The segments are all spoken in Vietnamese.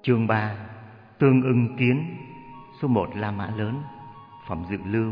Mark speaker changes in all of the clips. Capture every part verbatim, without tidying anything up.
Speaker 1: Chương ba. Tương ưng kiến. Số một La Mã Lớn. Phẩm dự lưu.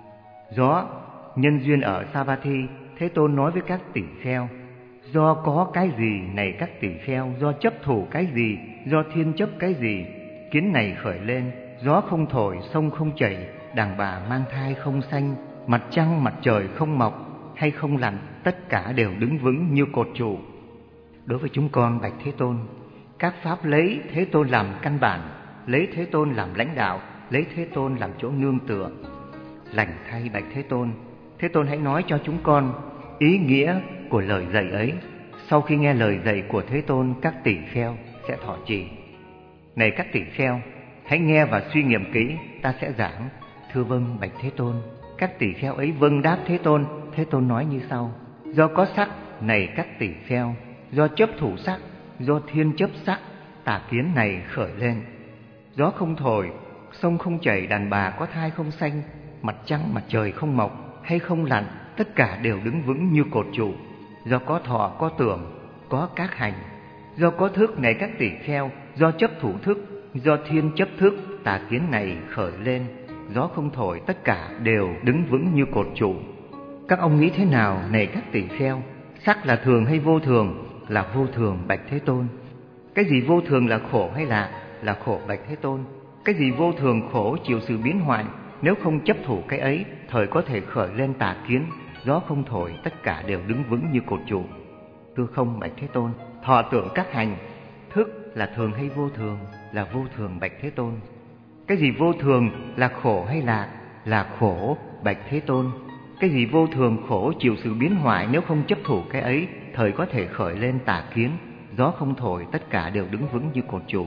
Speaker 1: Do nhân duyên ở Savatthi, Thế Tôn nói với các tỷ kheo: do có cái gì này các tỷ kheo, do chấp thủ cái gì, do thiên chấp cái gì, kiến này khởi lên. Gió không thổi, sông không chảy, đàn bà mang thai không sanh, mặt trăng mặt trời không mọc hay không lặn, tất cả đều đứng vững như cột trụ. Đối với chúng con bạch Thế Tôn, các pháp lấy Thế Tôn làm căn bản, lấy Thế Tôn làm lãnh đạo, lấy Thế Tôn làm chỗ nương tựa. Lành thay bạch Thế Tôn, Thế Tôn hãy nói cho chúng con ý nghĩa của lời dạy ấy. Sau khi nghe lời dạy của Thế Tôn, các tỷ kheo sẽ thọ trì. Này các tỷ kheo, hãy nghe và suy nghiệm kỹ, ta sẽ giảng. Thưa vâng bạch Thế Tôn. Các tỷ kheo ấy vâng đáp Thế Tôn. Thế Tôn nói như sau: do có sắc này các tỷ kheo, do chấp thủ sắc, do thiên chấp sắc, tà kiến này khởi lên. Gió không thổi, sông không chảy, đàn bà có thai không sanh, mặt trăng mặt trời không mọc hay không lặn, tất cả đều đứng vững như cột trụ. Do có thọ, có tưởng, có các hành, do có thức này các tỷ kheo, do chấp thủ thức, do thiên chấp thức, tà kiến này khởi lên. Gió không thổi, tất cả đều đứng vững như cột trụ. Các ông nghĩ thế nào này các tỷ kheo? Sắc là thường hay vô thường? Là vô thường bạch Thế Tôn. Cái gì vô thường là khổ hay lạc? Là khổ bạch Thế Tôn. Cái gì vô thường khổ chịu sự biến hoại, nếu không chấp thủ cái ấy, thời có thể khởi lên tà kiến. Gió không thổi, tất cả đều đứng vững như cột trụ. Thưa không bạch Thế Tôn. Thọ tưởng các hành, thức là thường hay vô thường? Là vô thường bạch Thế Tôn. Cái gì vô thường là khổ hay lạc? Là khổ bạch Thế Tôn. Cái gì vô thường khổ chịu sự biến hoại, nếu không chấp thủ cái ấy, thời có thể khởi lên tà kiến. Gió không thổi, tất cả đều đứng vững như cột trụ.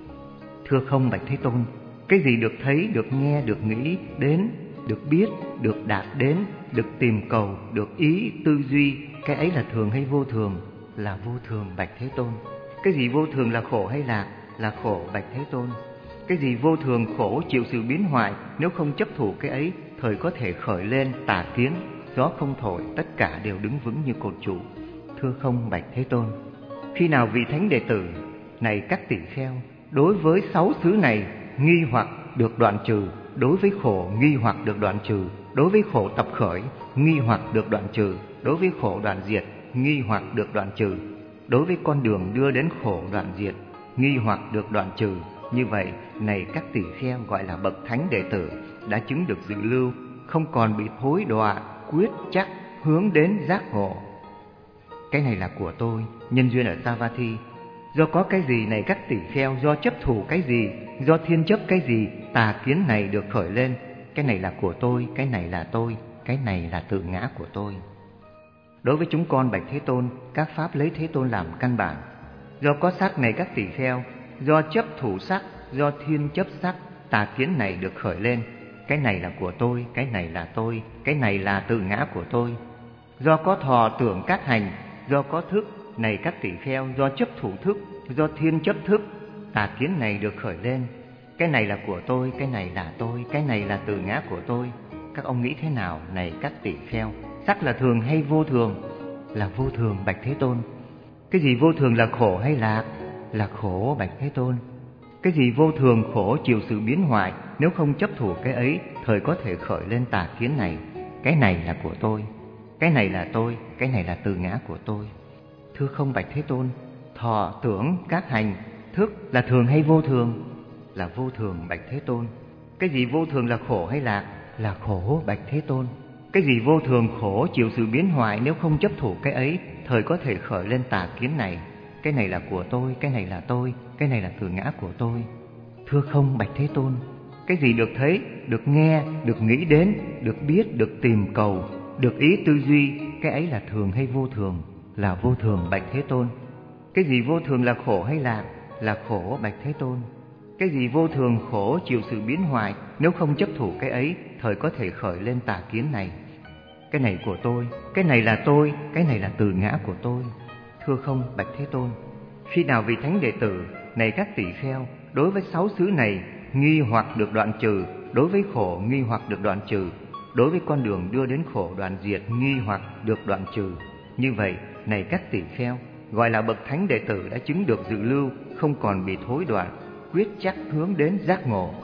Speaker 1: Thưa không bạch Thế Tôn. Cái gì được thấy, được nghe, được nghĩ đến, được biết, được đạt đến, được tìm cầu, được ý, tư duy, cái ấy là thường hay vô thường? Là vô thường bạch Thế Tôn. Cái gì vô thường là khổ hay lạc? Là khổ bạch Thế Tôn. Cái gì vô thường khổ chịu sự biến hoại, nếu không chấp thủ cái ấy, thời có thể khởi lên tà kiến. Gió không thổi, tất cả đều đứng vững như cột trụ. Thưa không bạch Thế Tôn. Khi nào vị thánh đệ tử này các tỷ kheo, đối với sáu xứ này nghi hoặc được đoạn trừ, đối với khổ nghi hoặc được đoạn trừ, đối với khổ tập khởi nghi hoặc được đoạn trừ, đối với khổ đoạn diệt nghi hoặc được đoạn trừ, đối với con đường đưa đến khổ đoạn diệt nghi hoặc được đoạn trừ. Như vậy, này các tỷ kheo gọi là bậc thánh đệ tử, đã chứng được dự lưu, không còn bị thối đọa, quyết chắc hướng đến giác ngộ. Cái này là của tôi, nhân duyên ở Savatthi. Do có cái gì này các tỷ kheo, do chấp thủ cái gì, do thiên chấp cái gì, tà kiến này được khởi lên. Cái này là của tôi, cái này là tôi, cái này là tự ngã của tôi. Đối với chúng con bạch Thế Tôn, các pháp lấy Thế Tôn làm căn bản. Do có sắc này các tỷ kheo, do chấp thủ sắc, do thiên chấp sắc, tà kiến này được khởi lên. Cái này là của tôi, cái này là tôi, cái này là tự ngã của tôi. Do có thọ tưởng các hành, do có thức này các tỷ kheo, do chấp thủ thức, do thiên chấp thức, tà kiến này được khởi lên. Cái này là của tôi, cái này là tôi, cái này là tự ngã của tôi. Các ông nghĩ thế nào này các tỷ kheo? Sắc là thường hay vô thường? Là vô thường bạch Thế Tôn. Cái gì vô thường là khổ hay lạc? Là khổ bạch Thế Tôn. Cái gì vô thường khổ chịu sự biến hoại, nếu không chấp thủ cái ấy, thời có thể khởi lên tà kiến này. Cái này là của tôi, cái này là tôi, cái này là tự ngã của tôi. Thưa không bạch Thế Tôn. Thọ tưởng các hành, thức là thường hay vô thường? Là vô thường bạch Thế Tôn. Cái gì vô thường là khổ hay lạc? Là khổ bạch Thế Tôn. Cái gì vô thường khổ chịu sự biến hoại, nếu không chấp thủ cái ấy, thời có thể khởi lên tà kiến này. Cái này là của tôi, cái này là tôi, cái này là tự ngã của tôi. Thưa không bạch Thế Tôn. Cái gì được thấy, được nghe, được nghĩ đến, được biết, được tìm cầu, được ý tư duy, cái ấy là thường hay vô thường? Là vô thường bạch Thế Tôn. Cái gì vô thường là khổ hay lạc? Là khổ bạch Thế Tôn. Cái gì vô thường khổ chịu sự biến hoại, nếu không chấp thủ cái ấy, thời có thể khởi lên tà kiến này. Cái này của tôi, cái này là tôi, cái này là tự ngã của tôi. Thưa không bạch Thế Tôn. Khi nào vị thánh đệ tử này các tỷ kheo, đối với sáu xứ này nghi hoặc được đoạn trừ, đối với khổ nghi hoặc được đoạn trừ, đối với con đường đưa đến khổ đoạn diệt nghi hoặc được đoạn trừ. Như vậy, này các tỷ kheo, gọi là bậc thánh đệ tử đã chứng được dự lưu, không còn bị thối đoạn, quyết chắc hướng đến giác ngộ.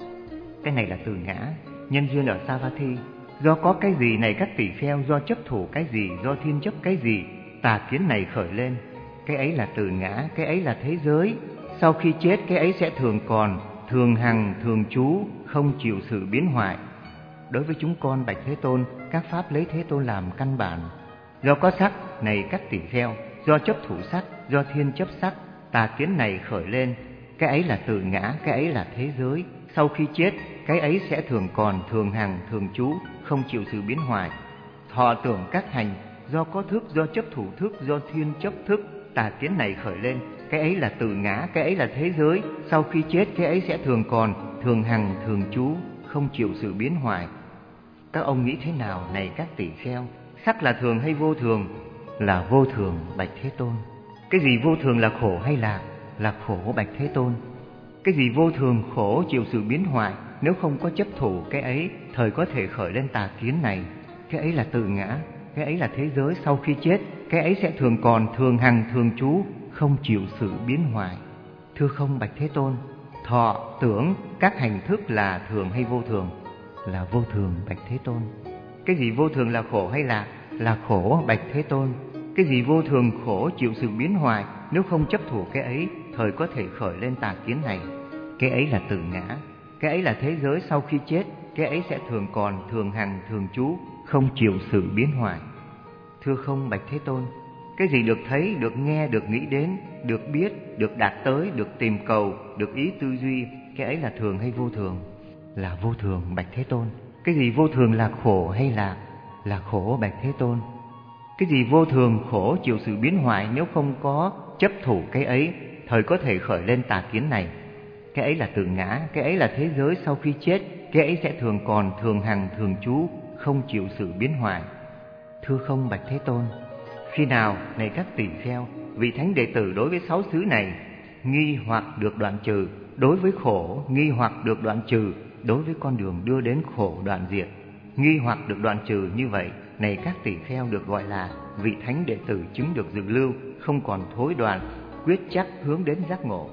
Speaker 1: Cái này là từ ngã, nhân duyên ở Savatthi. Do có cái gì này các tỷ kheo, do chấp thủ cái gì, do thiên chấp cái gì, tà kiến này khởi lên. Cái ấy là từ ngã, cái ấy là thế giới. Sau khi chết cái ấy sẽ thường còn, thường hằng, thường trú, không chịu sự biến hoại. Đối với chúng con bạch Thế Tôn, các pháp lấy Thế Tôn làm căn bản. Do có sắc này các tỷ kheo, do chấp thủ sắc, do thiên chấp sắc, tà kiến này khởi lên. Cái ấy là từ ngã, cái ấy là thế giới. Sau khi chết, cái ấy sẽ thường còn, thường hằng, thường trú, không chịu sự biến hoại. Thọ tưởng các hành, do có thức, do chấp thủ thức, do thiên chấp thức, tà kiến này khởi lên. Cái ấy là từ ngã, cái ấy là thế giới. Sau khi chết, cái ấy sẽ thường còn, thường hằng, thường trú, không chịu sự biến hoại. Các ông nghĩ thế nào này các tỷ kheo? Sắc là thường hay vô thường? Là vô thường bạch Thế Tôn. Cái gì vô thường là khổ hay lạc? Là khổ bạch Thế Tôn. Cái gì vô thường khổ chịu sự biến hoại? Nếu không có chấp thủ cái ấy, thời có thể khởi lên tà kiến này. Cái ấy là tự ngã, cái ấy là thế giới. Sau khi chết, cái ấy sẽ thường còn, thường hằng, thường trú, không chịu sự biến hoại. Thưa không bạch Thế Tôn, thọ, tưởng, các hành thức là thường hay vô thường? Là vô thường bạch Thế Tôn. Cái gì vô thường là khổ hay lạc? Là khổ bạch Thế Tôn. Cái gì vô thường khổ chịu sự biến hoại? Nếu không chấp thủ cái ấy, thời có thể khởi lên tà kiến này. Cái ấy là tự ngã, cái ấy là thế giới. Sau khi chết, cái ấy sẽ thường còn, thường hằng, thường trú, không chịu sự biến hoại. Thưa không bạch Thế Tôn, cái gì được thấy, được nghe, được nghĩ đến, được biết, được đạt tới, được tìm cầu, được ý tư duy, cái ấy là thường hay vô thường? Là vô thường bạch Thế Tôn. Cái gì vô thường là khổ hay lạc? Là khổ bạch Thế Tôn. Cái gì vô thường khổ chịu sự biến hoại? Nếu không có chấp thủ cái ấy, thời có thể khởi lên tà kiến này. Cái ấy là tự ngã, cái ấy là thế giới. Sau khi chết, cái ấy sẽ thường còn, thường hằng, thường trú, không chịu sự biến hoại. Thưa không bạch Thế Tôn, khi nào này các tỷ kheo, vị thánh đệ tử đối với sáu xứ này nghi hoặc được đoạn trừ, đối với khổ nghi hoặc được đoạn trừ, đối với con đường đưa đến khổ đoạn diệt nghi hoặc được đoạn trừ như vậy, này các tỷ kheo được gọi là vị thánh đệ tử chứng được dự lưu, không còn thối đoạn, quyết chắc hướng đến giác ngộ.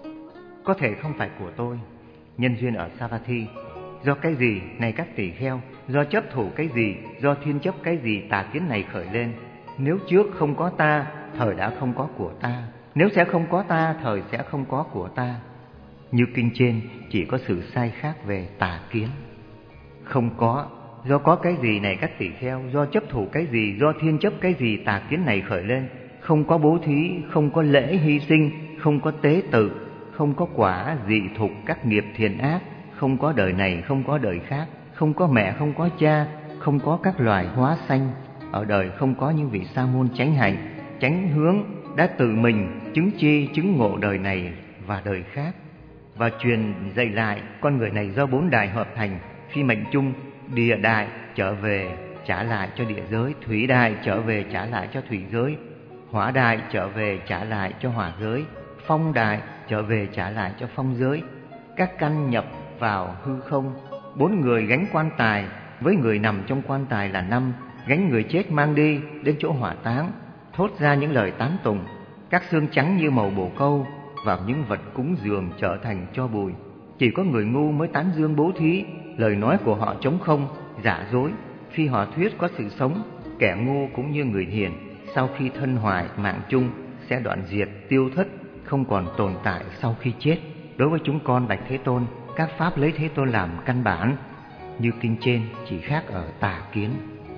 Speaker 1: Có thể không phải của tôi, nhân duyên ở Savatthi. Do cái gì này các tỷ kheo, do chấp thủ cái gì, do thiên chấp cái gì, tà kiến này khởi lên. Nếu trước không có ta, thời đã không có của ta. Nếu sẽ không có ta, thời sẽ không có của ta. Như kinh trên chỉ có sự sai khác về tà kiến. Không có, do có cái gì này các tỷ kheo, do chấp thủ cái gì, do thiên chấp cái gì, tà kiến này khởi lên. Không có bố thí, không có lễ hy sinh, không có tế tự, không có quả dị thục các nghiệp thiện ác, không có đời này, không có đời khác, không có mẹ, không có cha, không có các loài hóa sanh. Ở đời không có những vị sa môn chánh hạnh, chánh hướng đã tự mình chứng chi chứng ngộ đời này và đời khác, và truyền dạy lại con người này do bốn đài hợp thành. Khi mệnh chung, địa đài trở về trả lại cho địa giới, thủy đài trở về trả lại cho thủy giới, hỏa đài trở về trả lại cho hỏa giới, phong đài trở về trả lại cho phong giới. Các căn nhập vào hư không. Bốn người gánh quan tài, với người nằm trong quan tài là năm, gánh người chết mang đi đến chỗ hỏa táng, thốt ra những lời tán tụng. Các xương trắng như màu bồ câu vào những vật cúng dường trở thành tro bụi. Chỉ có người ngu mới tán dương bố thí, lời nói của họ trống không, giả dối. Khi họ thuyết có sự sống, kẻ ngu cũng như người hiền, sau khi thân hoại mạng chung sẽ đoạn diệt, tiêu thất, không còn tồn tại sau khi chết. Đối với chúng con bạch Thế Tôn, các pháp lấy Thế Tôn làm căn bản, như kinh trên chỉ khác ở tà kiến.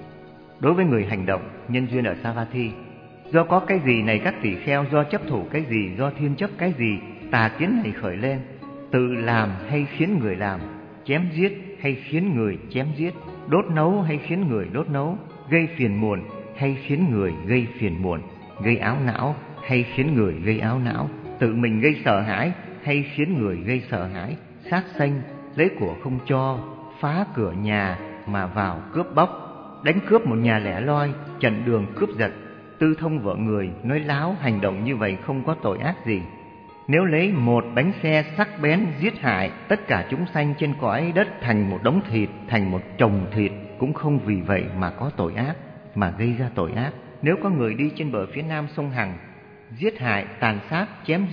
Speaker 1: Đối với người hành động, nhân duyên ở Savatthi. Do có cái gì này các tỷ kheo, do chấp thủ cái gì, do thiên chấp cái gì, tà kiến này khởi lên. Tự làm hay khiến người làm, chém giết hay khiến người chém giết, đốt nấu hay khiến người đốt nấu, gây phiền muộn hay khiến người gây phiền muộn, gây áo não hay khiến người gây áo não, tự mình gây sợ hãi hay khiến người gây sợ hãi, sát sanh, lấy của không cho, phá cửa nhà mà vào cướp bóc, đánh cướp một nhà lẻ loi, chặn đường cướp giật, tư thông vợ người, nói láo. Hành động như vậy không có tội ác gì. Nếu lấy một bánh xe sắc bén giết hại tất cả chúng sanh trên cõi đất thành một đống thịt, thành một chồng thịt, cũng không vì vậy mà có tội ác, mà gây ra tội ác. Nếu có người đi trên bờ phía nam sông Hằng, giết hại, tàn sát, chém giết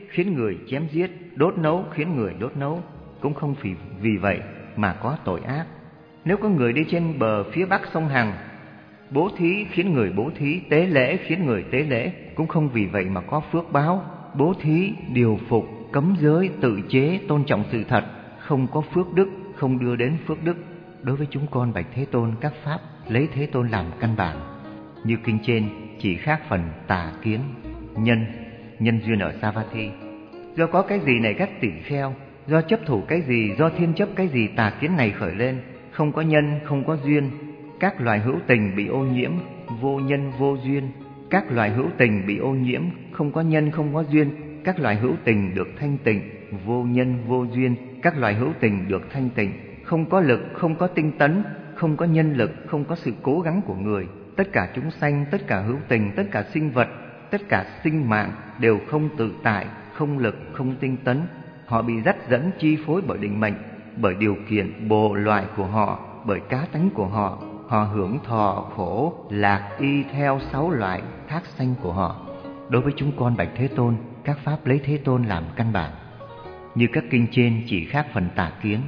Speaker 1: khiến người chém giết, đốt nấu khiến người đốt nấu, cũng không vì, vì vậy mà có tội ác. Nếu có người đi trên bờ phía bắc sông Hằng, bố thí khiến người bố thí, tế lễ khiến người tế lễ, cũng không vì vậy mà có phước báo. Bố thí, điều phục, cấm giới, tự chế, tôn trọng sự thật, không có phước đức, không đưa đến phước đức. Đối với chúng con bạch Thế Tôn, các pháp lấy Thế Tôn làm căn bản. Như kinh trên chỉ khác phần tà kiến. Nhân, nhân duyên ở Savatthi. Do có cái gì này các tỷ kheo, do chấp thủ cái gì, do thiên chấp cái gì tà kiến này khởi lên. Không có nhân, không có duyên, các loài hữu tình bị ô nhiễm, vô nhân vô duyên. Các loài hữu tình bị ô nhiễm, không có nhân, không có duyên. Các loài hữu tình được thanh tịnh, vô nhân vô duyên. Các loài hữu tình được thanh tịnh, không có lực, không có tinh tấn, không có nhân lực, không có sự cố gắng của người. Tất cả chúng sanh, tất cả hữu tình, tất cả sinh vật, tất cả sinh mạng đều không tự tại, không lực, không tinh tấn. Họ bị dắt dẫn chi phối bởi định mệnh, bởi điều kiện bộ loại của họ, bởi cá tánh của họ. Họ hưởng thọ khổ lạc y theo sáu loại thác sanh của họ. Đối với chúng con bạch Thế Tôn, các pháp lấy Thế Tôn làm căn bản. Như các kinh trên chỉ khác phần tà kiến.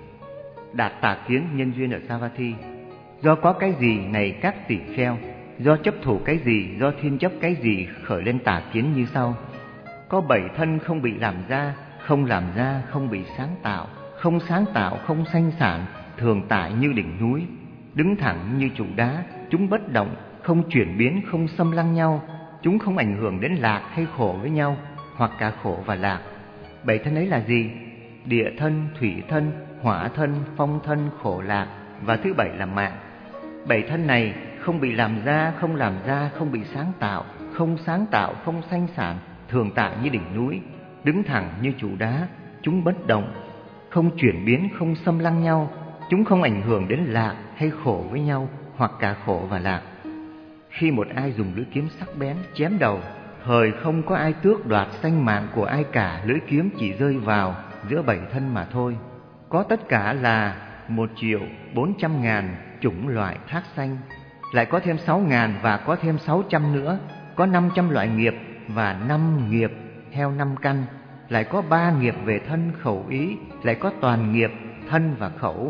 Speaker 1: Đạt tà kiến nhân duyên ở Savatthi. Do có cái gì này các tỷ kheo, do chấp thủ cái gì, do thiên chấp cái gì khởi lên tà kiến như sau. Có bảy thân không bị làm ra, không làm ra không bị sáng tạo, không sáng tạo không sanh sản, thường tại như đỉnh núi, đứng thẳng như trụ đá. Chúng bất động, không chuyển biến, không xâm lăng nhau. Chúng không ảnh hưởng đến lạc hay khổ với nhau, hoặc cả khổ và lạc. Bảy thân ấy là gì? Địa thân, thủy thân, hỏa thân, phong thân, khổ lạc, và thứ bảy là mạng. Bảy thân này không bị làm ra, không làm ra, không bị sáng tạo, không sáng tạo, không sanh sản, thường tại như đỉnh núi, đứng thẳng như trụ đá. Chúng bất động, không chuyển biến, không xâm lăng nhau. Chúng không ảnh hưởng đến lạc hay khổ với nhau, hoặc cả khổ và lạc. Khi một ai dùng lưỡi kiếm sắc bén chém đầu, hời không có ai tước đoạt sanh mạng của ai cả. Lưỡi kiếm chỉ rơi vào giữa bảy thân mà thôi. Có tất cả là một triệu bốn trăm ngàn chủng loại thác sanh, lại có thêm sáu ngàn và có thêm sáu trăm nữa. Có năm trăm loại nghiệp và năm nghiệp theo năm căn, lại có ba nghiệp về thân khẩu ý, lại có toàn nghiệp thân và khẩu,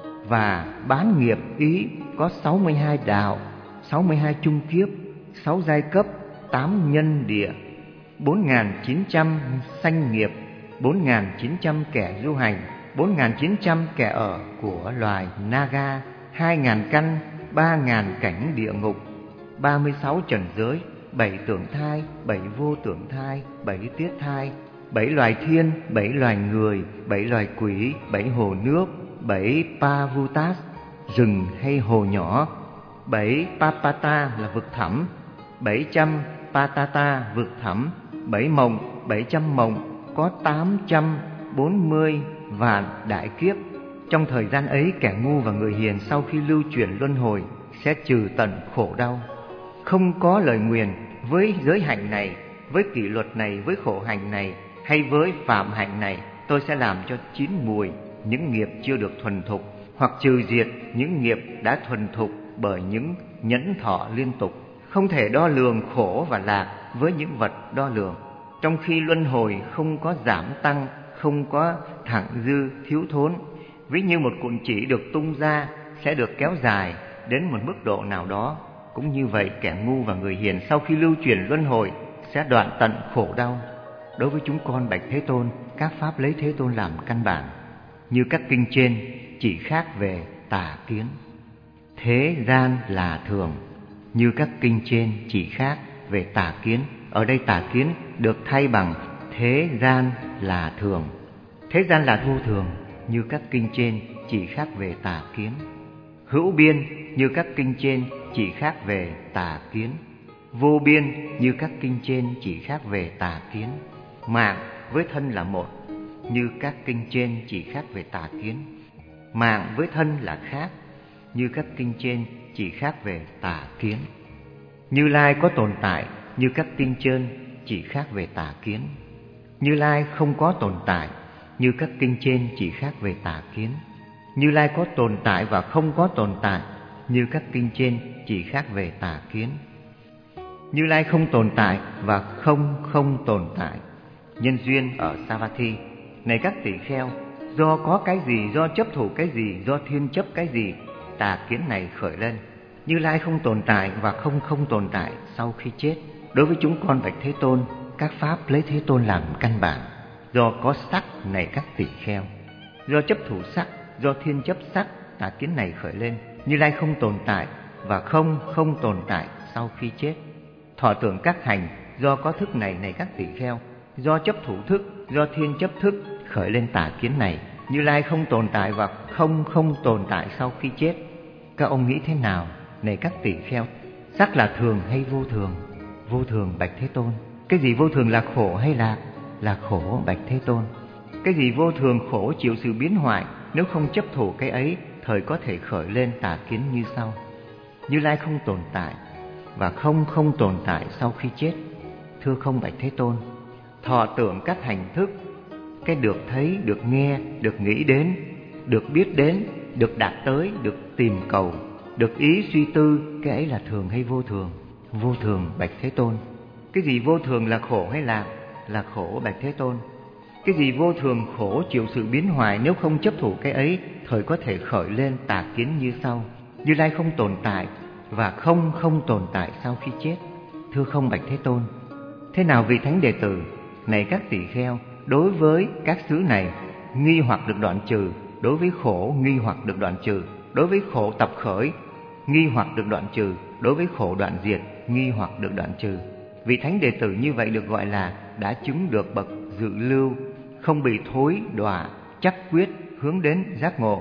Speaker 1: và bán nghiệp ý. Có sáu mươi hai đạo, sáu mươi hai chung kiếp, sáu giai cấp, tám nhân địa, bốn nghìn chín trăm sanh nghiệp, bốn nghìn chín trăm kẻ du hành, bốn nghìn chín trăm kẻ ở của loài Naga, hai nghìn căn, ba nghìn cảnh địa ngục, ba mươi sáu trần giới, bảy tưởng thai, bảy vô tưởng thai, bảy tiết thai, bảy loài thiên, bảy loài người, bảy loài quỷ, bảy hồ nước, bảy Pavutas, rừng hay hồ nhỏ, bảy Papata là vực thẳm, bảy trăm Patata vực thẳm, bảy mộng, bảy trăm mộng, có tám trăm bốn mươi vạn đại kiếp. Trong thời gian ấy, kẻ ngu và người hiền sau khi lưu chuyển luân hồi sẽ trừ tận khổ đau. Không có lời nguyền với giới hạnh này, với kỷ luật này, với khổ hạnh này, hay với phạm hạnh này, tôi sẽ làm cho chín mùi những nghiệp chưa được thuần thục, hoặc trừ diệt những nghiệp đã thuần thục bởi những nhẫn thọ liên tục. Không thể đo lường khổ và lạc với những vật đo lường. Trong khi luân hồi không có giảm tăng, không có thặng dư thiếu thốn. Ví như một cuộn chỉ được tung ra sẽ được kéo dài đến một mức độ nào đó. Cũng như vậy, kẻ ngu và người hiền sau khi lưu chuyển luân hồi sẽ đoạn tận khổ đau. Đối với chúng con bạch Thế Tôn, các pháp lấy Thế Tôn làm căn bản. Như các kinh trên chỉ khác về tà kiến. Thế gian là thường. Như các kinh trên chỉ khác về tà kiến. Ở đây tà kiến được thay bằng thế gian là thường. Thế gian là vô thường. Như các kinh trên chỉ khác về tà kiến. Hữu biên như các kinh trên chỉ khác về tà kiến. Vô biên như các kinh trên chỉ khác về tà kiến. Mạng với thân là một, như các kinh trên chỉ khác về tà kiến. Mạng với thân là khác, như các kinh trên chỉ khác về tà kiến. Như Lai có tồn tại, như các kinh trên chỉ khác về tà kiến. Như Lai không có tồn tại, như các kinh trên chỉ khác về tà kiến. Như Lai có tồn tại và không có tồn tại, như các kinh trên chỉ khác về tà kiến. Như Lai không tồn tại và không không tồn tại, nhân duyên ở Savatthi. Này các tỷ kheo, do có cái gì, do chấp thủ cái gì, do thiên chấp cái gì, tà kiến này khởi lên. Như Lai không tồn tại và không không tồn tại sau khi chết. Đối với chúng con bạch Thế Tôn, các pháp lấy Thế Tôn làm căn bản. Do có sắc này các tỷ kheo, do chấp thủ sắc, do thiên chấp sắc, tà kiến này khởi lên. Như Lai không tồn tại và không không tồn tại sau khi chết. Thọ tưởng các hành, do có thức này này các tỷ kheo, do chấp thủ thức, do thiên chấp thức khởi lên tà kiến này. Như Lai không tồn tại và không không tồn tại sau khi chết. Các ông nghĩ thế nào này các tỷ kheo? Sắc là thường hay vô thường? Vô thường bạch Thế Tôn. Cái gì vô thường là khổ hay lạc? Là khổ bạch Thế Tôn. Cái gì vô thường khổ chịu sự biến hoại, nếu không chấp thủ cái ấy, thời có thể khởi lên tà kiến như sau. Như Lai không tồn tại và không không tồn tại sau khi chết. Thưa không bạch Thế Tôn. Thọ tưởng các hành thức, cái được thấy, được nghe, được nghĩ đến, được biết đến, được đạt tới, được tìm cầu, được ý suy tư, cái ấy là thường hay vô thường? Vô thường bạch Thế Tôn. Cái gì vô thường là khổ hay lạc? Là khổ bạch Thế Tôn. Cái gì vô thường khổ chịu sự biến hoại, nếu không chấp thủ cái ấy, thời có thể khởi lên tà kiến như sau. Như Lai không tồn tại và không không tồn tại sau khi chết. Thưa không bạch Thế Tôn. Thế nào vị thánh đệ tử này các tỷ kheo, đối với các xứ này nghi hoặc được đoạn trừ, đối với khổ nghi hoặc được đoạn trừ, đối với khổ tập khởi nghi hoặc được đoạn trừ, đối với khổ đoạn diệt nghi hoặc được đoạn trừ. Vị thánh đệ tử như vậy được gọi là đã chứng được bậc dự lưu, không bị thối đọa, chắc quyết hướng đến giác ngộ.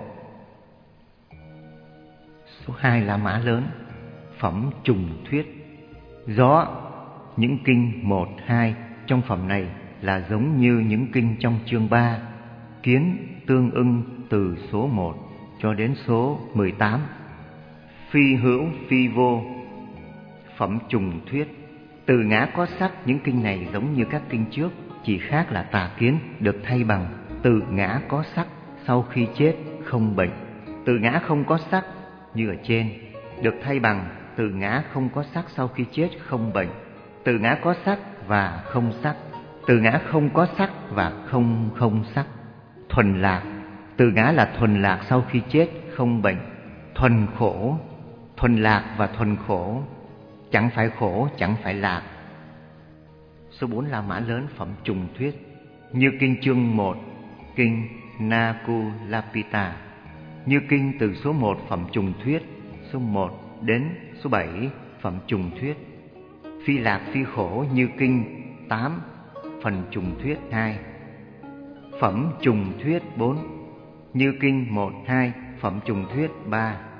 Speaker 1: Số hai là mã lớn, phẩm trùng thuyết. Rõ những kinh một, hai trong phẩm này là giống như những kinh trong chương ba, kiến tương ưng từ số một cho đến số mười tám. Phi hữu phi vô, phẩm trùng thuyết. Từ ngã có sắc, những kinh này giống như các kinh trước, chỉ khác là tà kiến được thay bằng từ ngã có sắc sau khi chết không bệnh. Từ ngã không có sắc như ở trên được thay bằng từ ngã không có sắc sau khi chết không bệnh. Từ ngã có sắc và không sắc, từ ngã không có sắc và không không sắc. Thuần lạc, từ ngã là thuần lạc sau khi chết không bệnh. Thuần khổ, thuần lạc và thuần khổ, chẳng phải khổ chẳng phải lạc. Số bốn là mã lớn, phẩm trùng thuyết. Như kinh chương một, kinh Nakulapita. Như kinh từ số một, phẩm trùng thuyết, số một đến số bảy, phẩm trùng thuyết. Phi lạc phi khổ như kinh tám, phần trùng thuyết hai. Phẩm trùng thuyết bốn. Như kinh một, hai, phẩm trùng thuyết ba.